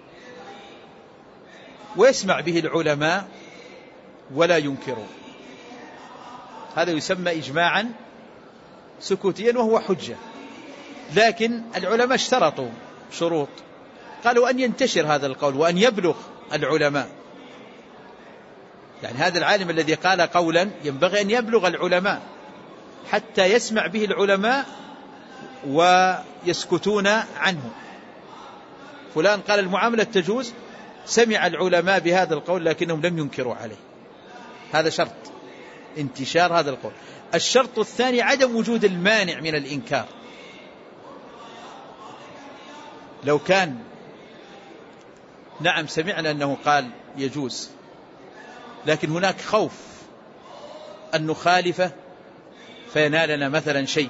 ويسمع به العلماء ولا ينكرون، هذا يسمى إجماعا سكوتيا وهو حجة. لكن العلماء اشترطوا شروط، قالوا أن ينتشر هذا القول وأن يبلغ العلماء. يعني هذا العالم الذي قال قولا ينبغي أن يبلغ العلماء حتى يسمع به العلماء ويسكتون عنه. فلان قال المعاملة تجوز، سمع العلماء بهذا القول لكنهم لم ينكروا عليه، هذا شرط انتشار هذا القول. الشرط الثاني عدم وجود المانع من الإنكار. لو كان نعم سمعنا أنه قال يجوز، لكن هناك خوف أن نخالفه فينالنا مثلا شيء،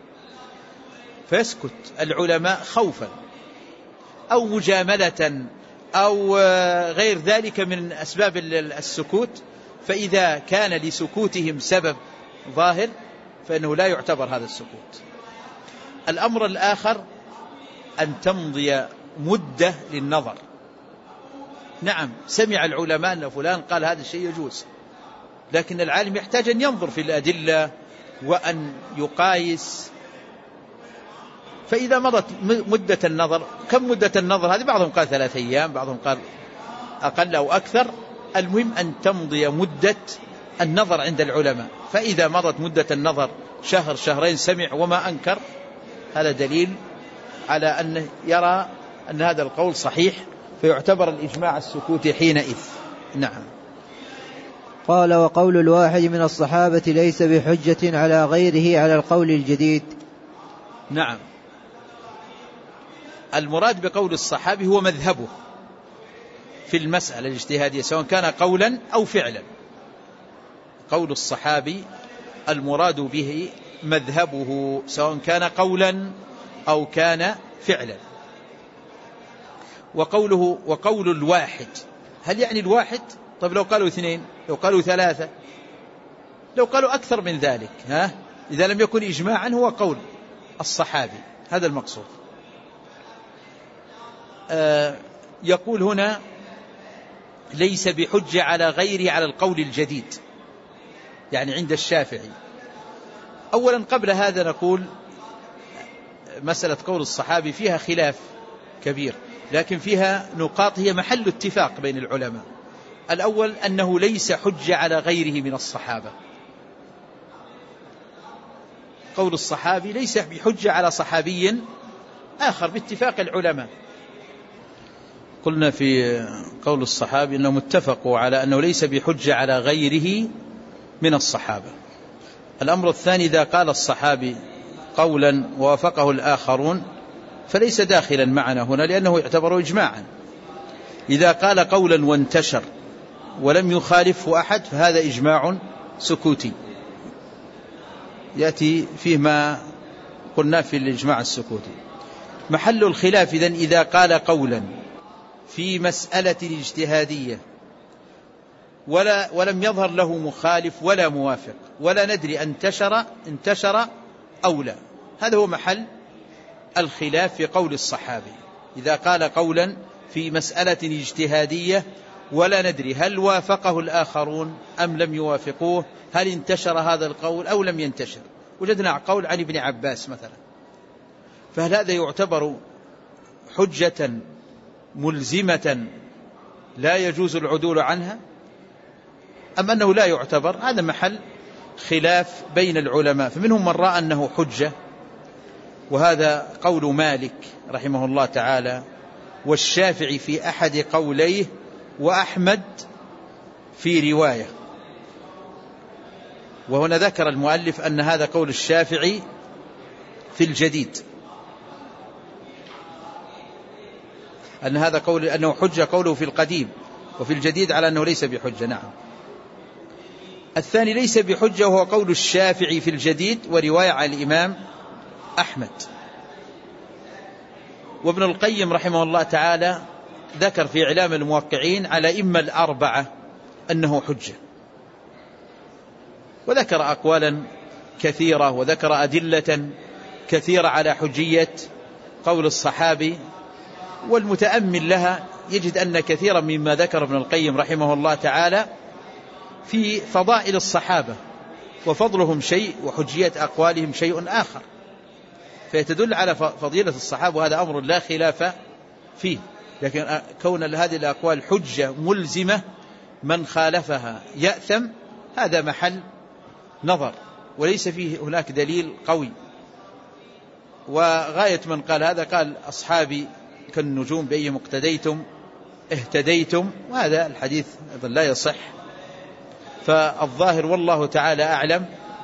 فيسكت العلماء خوفا أو مجاملة أو غير ذلك من أسباب السكوت. فإذا كان لسكوتهم سبب ظاهر فإنه لا يعتبر هذا السكوت. الأمر الآخر أن تمضي مدة للنظر. نعم سمع العلماء أن فلان قال هذا الشيء يجوز، لكن العالم يحتاج أن ينظر في الأدلة وأن يقايس. فإذا مضت مدة النظر، كم مدة النظر هذه؟ بعضهم قال ثلاثة أيام، بعضهم قال أقل أو أكثر. المهم أن تمضي مدة النظر عند العلماء. فإذا مضت مدة النظر شهر شهرين سمع وما أنكر، هذا دليل على أن يرى أن هذا القول صحيح، فيعتبر الإجماع السكوتي حينئذ. نعم. قال: وقول الواحد من الصحابة ليس بحجة على غيره على القول الجديد. نعم، المراد بقول الصحابي هو مذهبه في المسألة الاجتهادية سواء كان قولا أو فعلا. قول الصحابي المراد به مذهبه سواء كان قولا أو كان فعلا. وقوله وقول الواحد، هل يعني الواحد؟ طيب لو قالوا اثنين، لو قالوا ثلاثة، لو قالوا أكثر من ذلك، ها؟ إذا لم يكن إجماعا هو قول الصحابي، هذا المقصود. آه يقول هنا ليس بحجة على غيره على القول الجديد، يعني عند الشافعي. أولا قبل هذا نقول مسألة قول الصحابي فيها خلاف كبير، لكن فيها نقاط هي محل اتفاق بين العلماء. الأول أنه ليس حجة على غيره من الصحابة. قول الصحابي ليس بحجة على صحابي آخر باتفاق العلماء. قلنا في قول الصحابي أنهم اتفقوا على أنه ليس بحجة على غيره من الصحابة. الأمر الثاني إذا قال الصحابي قولا ووافقه الآخرون فليس داخلا معنا هنا لأنه يعتبر إجماعا. إذا قال قولا وانتشر ولم يخالفه أحد فهذا إجماع سكوتي يأتي فيه ما قلنا في الإجماع السكوتي. محل الخلاف إذن إذا قال قولا في مسألة اجتهادية ولا ولم يظهر له مخالف ولا موافق ولا ندري انتشر انتشر أو لا، هذا هو محل الخلاف في قول الصحابي. إذا قال قولا في مسألة اجتهادية ولا ندري هل وافقه الآخرون أم لم يوافقوه، هل انتشر هذا القول أو لم ينتشر. وجدنا قول عن ابن عباس مثلا، فهل هذا يعتبر حجة ملزمة لا يجوز العدول عنها أم أنه لا يعتبر؟ هذا محل خلاف بين العلماء. فمنهم من رأى أنه حجة، وهذا قول مالك رحمه الله تعالى والشافعي في أحد قوليه وأحمد في رواية. وهنا ذكر المؤلف أن هذا قول الشافعي في الجديد، أن هذا قول أنه حجة قوله في القديم، وفي الجديد على أنه ليس بحجة. نعم. الثاني ليس بحجة وهو قول الشافعي في الجديد ورواية عن الإمام أحمد. وابن القيم رحمه الله تعالى ذكر في إعلام الموقعين على إما الأربعة أنه حجة، وذكر أقوالا كثيرة وذكر أدلة كثيرة على حجية قول الصحابي، والمتأمل لها يجد أن كثيرا مما ذكر ابن القيم رحمه الله تعالى في فضائل الصحابة، وفضلهم شيء وحجية أقوالهم شيء آخر، فيتدل على فضيلة الصحابة، وهذا أمر لا خلاف فيه. لكن كون هذه الأقوال حجة ملزمة من خالفها يأثم، هذا محل نظر، وليس فيه هناك دليل قوي. وغاية من قال هذا قال أصحابي كالنجوم بأيهم اقتديتم اهتديتم، وهذا الحديث أيضا لا يصح. فالظاهر والله تعالى أعلم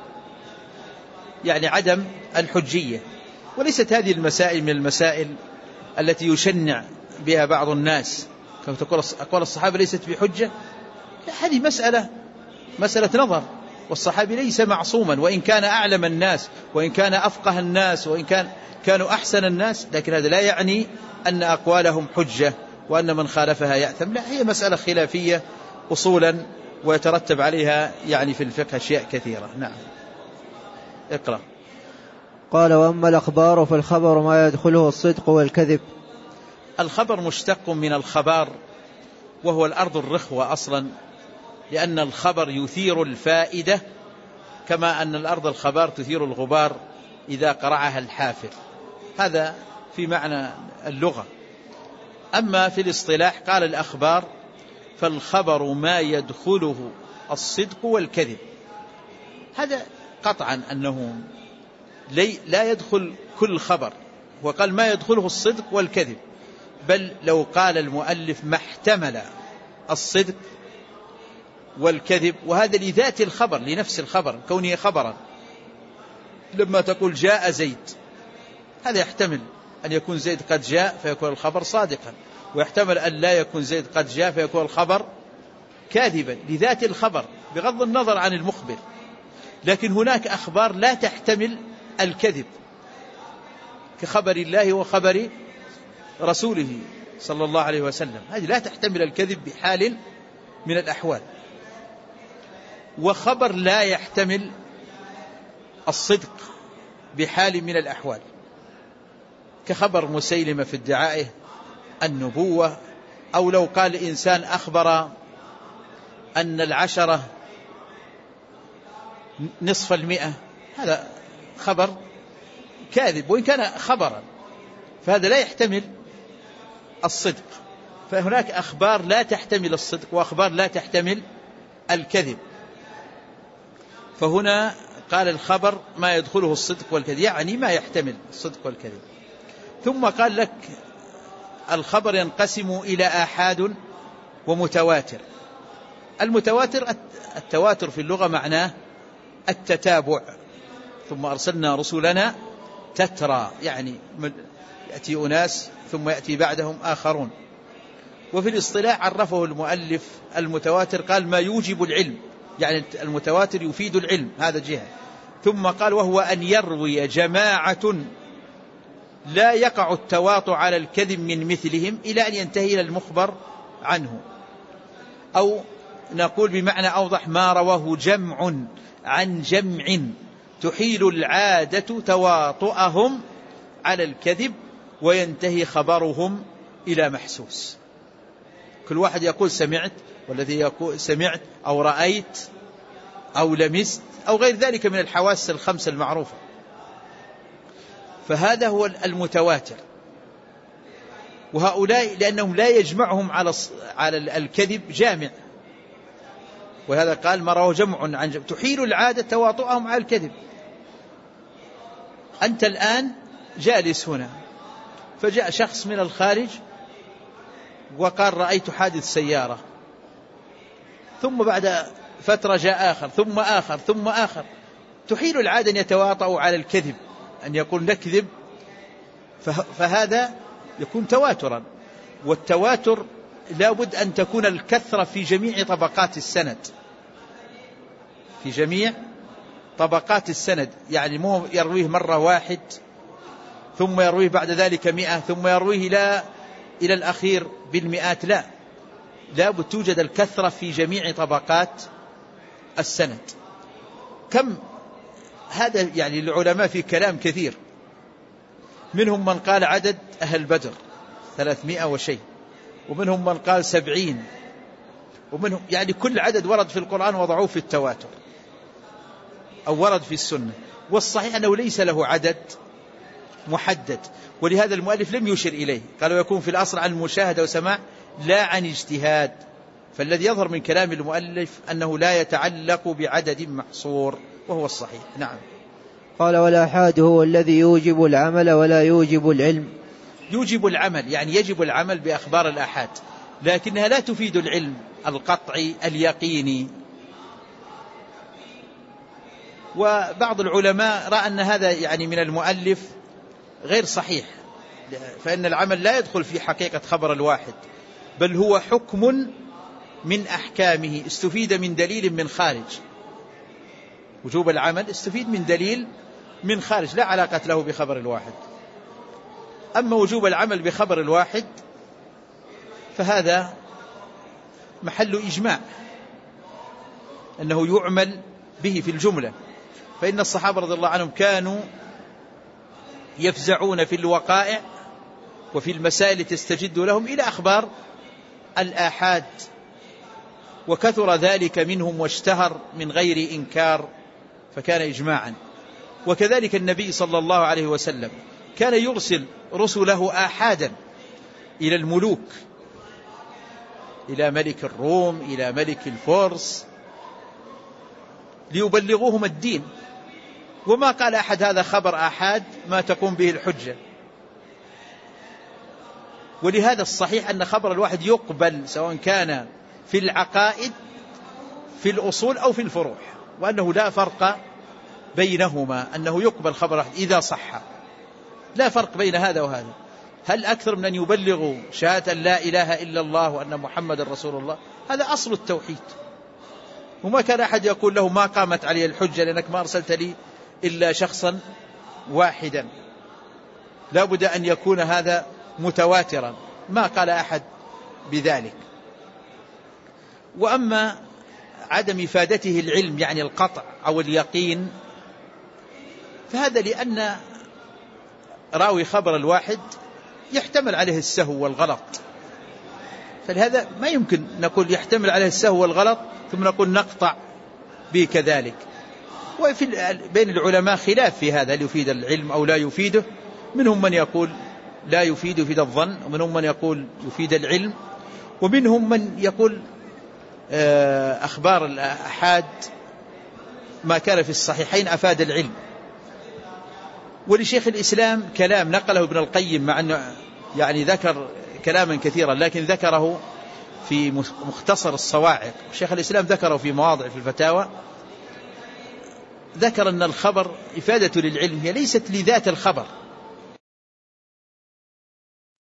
يعني عدم الحجية، وليست هذه المسائل من المسائل التي يشنع بها بعض الناس، كما تقول أقوال الصحابة ليست بحجة. هذه مسألة مسألة نظر، والصحابي ليس معصوما، وإن كان أعلم الناس وإن كان أفقه الناس وإن كان كانوا أحسن الناس، لكن هذا لا يعني أن أقوالهم حجة وأن من خالفها يأثم. لا، هي مسألة خلافية أصولا، ويترتب عليها يعني في الفقه أشياء كثيرة. نعم، اقرأ. قال: وأما الأخبار فالخبر ما يدخله الصدق والكذب. الخبر مشتق من الخبار، وهو الأرض الرخوة أصلا، لأن الخبر يثير الفائدة، كما أن الأرض الخبار تثير الغبار إذا قرعها الحافر. هذا في معنى اللغة. أما في الاصطلاح قال الأخبار فالخبر ما يدخله الصدق والكذب. هذا قطعا أنه لا يدخل كل خبر، وقال ما يدخله الصدق والكذب، بل لو قال المؤلف ما احتمل الصدق والكذب، وهذا لذات الخبر لنفس الخبر كونه خبرا. لما تقول جاء زيد، هذا يحتمل أن يكون زيد قد جاء فيكون الخبر صادقا، ويحتمل أن لا يكون زيد قد جاء فيكون الخبر كاذبا لذات الخبر بغض النظر عن المخبر. لكن هناك أخبار لا تحتمل الكذب، كخبر الله وخبر رسوله صلى الله عليه وسلم، هذه لا تحتمل الكذب بحال من الأحوال. وخبر لا يحتمل الصدق بحال من الأحوال، كخبر مسيلمة في ادعائه النبوة، أو لو قال إنسان أخبر أن العشرة نصف المئة، هذا خبر كاذب وإن كان خبرا، فهذا لا يحتمل الصدق. فهناك أخبار لا تحتمل الصدق وأخبار لا تحتمل الكذب. فهنا قال الخبر ما يدخله الصدق والكذب، يعني ما يحتمل الصدق والكذب. ثم قال لك الخبر ينقسم إلى آحاد ومتواتر. المتواتر التواتر في اللغة معناه التتابع، ثم أرسلنا رسلنا تترى، يعني يأتي أناس ثم يأتي بعدهم آخرون. وفي الاصطلاح عرفه المؤلف المتواتر قال ما يوجب العلم، يعني المتواتر يفيد العلم، هذا جهة. ثم قال وهو أن يروي جماعة لا يقع التواطؤ على الكذب من مثلهم إلى أن ينتهي إلى المخبر عنه. أو نقول بمعنى أوضح ما رواه جمع عن جمع تحيل العادة تواطؤهم على الكذب وينتهي خبرهم إلى محسوس. كل واحد يقول سمعت، والذي يقول سمعت أو رأيت أو لمست أو غير ذلك من الحواس الخمس المعروفة، فهذا هو المتواتر. وهؤلاء لأنهم لا يجمعهم على على الكذب جامع، وهذا قال ما رواه جمع عن جمع تحيل العادة تواطؤهم على الكذب. أنت الآن جالس هنا، فجاء شخص من الخارج وقال رأيت حادث سيارة، ثم بعد فترة جاء آخر ثم آخر ثم آخر، تحيل العادة أن يتواطؤوا على الكذب، أن يقول نكذب، فهذا يكون تواترا. والتواتر لا بد أن تكون الكثرة في جميع طبقات السند، في جميع طبقات السند، يعني مو يرويه مرة واحد ثم يرويه بعد ذلك مئة ثم يرويه لا إلى الأخير بالمئات، لا، لابد توجد الكثرة في جميع طبقات السند. كم هذا يعني العلماء في كلام كثير، منهم من قال عدد أهل بدر ثلاثمائة وشيء، ومنهم من قال سبعين، ومنهم يعني كل عدد ورد في القرآن وضعوه في التواتر أو ورد في السنة. والصحيح أنه ليس له عدد محدد، ولهذا المؤلف لم يشر إليه، قالوا يكون في الأصل عن المشاهدة وسماع لا عن اجتهاد. فالذي يظهر من كلام المؤلف أنه لا يتعلق بعدد محصور، وهو الصحيح. نعم. قال والآحاد هو الذي يوجب العمل ولا يوجب العلم. يوجب العمل يعني يجب العمل بأخبار الآحاد، لكنها لا تفيد العلم القطعي اليقيني. وبعض العلماء رأى أن هذا يعني من المؤلف غير صحيح، فإن العمل لا يدخل في حقيقة خبر الواحد، بل هو حكم من أحكامه استفيد من دليل من خارج. وجوب العمل استفيد من دليل من خارج لا علاقة له بخبر الواحد. أما وجوب العمل بخبر الواحد فهذا محل إجماع أنه يعمل به في الجملة، فإن الصحابة رضي الله عنهم كانوا يفزعون في الوقائع وفي المسائل تستجد لهم إلى أخبار الآحاد، وكثر ذلك منهم واشتهر من غير إنكار، فكان إجماعا. وكذلك النبي صلى الله عليه وسلم كان يرسل رسله آحادا إلى الملوك، إلى ملك الروم، إلى ملك الفرس، ليبلغوهم الدين. وما قال أحد هذا خبر آحاد ما تقوم به الحجة. ولهذا الصحيح أن خبر الواحد يقبل سواء كان في العقائد في الأصول أو في الفروع، وأنه لا فرق بينهما، أنه يقبل خبر واحد إذا صح، لا فرق بين هذا وهذا. هل أكثر من أن يبلغوا شهادة لا إله إلا الله وأن محمد رسول الله؟ هذا أصل التوحيد. وما كان أحد يقول له ما قامت علي الحجة لأنك ما أرسلت لي إلا شخصا واحدا. لا بد أن يكون هذا متواترا، ما قال أحد بذلك. وأما عدم إفادته العلم يعني القطع أو اليقين، فهذا لأن راوي خبر الواحد يحتمل عليه السهو والغلط، فلهذا ما يمكن نقول يحتمل عليه السهو والغلط ثم نقول نقطع به كذلك. وفي بين العلماء خلاف في هذا، هل يفيد العلم أو لا يفيده. منهم من يقول لا يفيد يفيد الظن، ومنهم من يقول يفيد العلم، ومنهم من يقول أخبار الآحاد ما كان في الصحيحين أفاد العلم. ولشيخ الإسلام كلام نقله ابن القيم، مع أنه يعني ذكر كلاما كثيرا لكن ذكره في مختصر الصواعق، شيخ الإسلام ذكره في مواضع في الفتاوى. ذكر أن الخبر إفادة للعلم هي ليست لذات الخبر،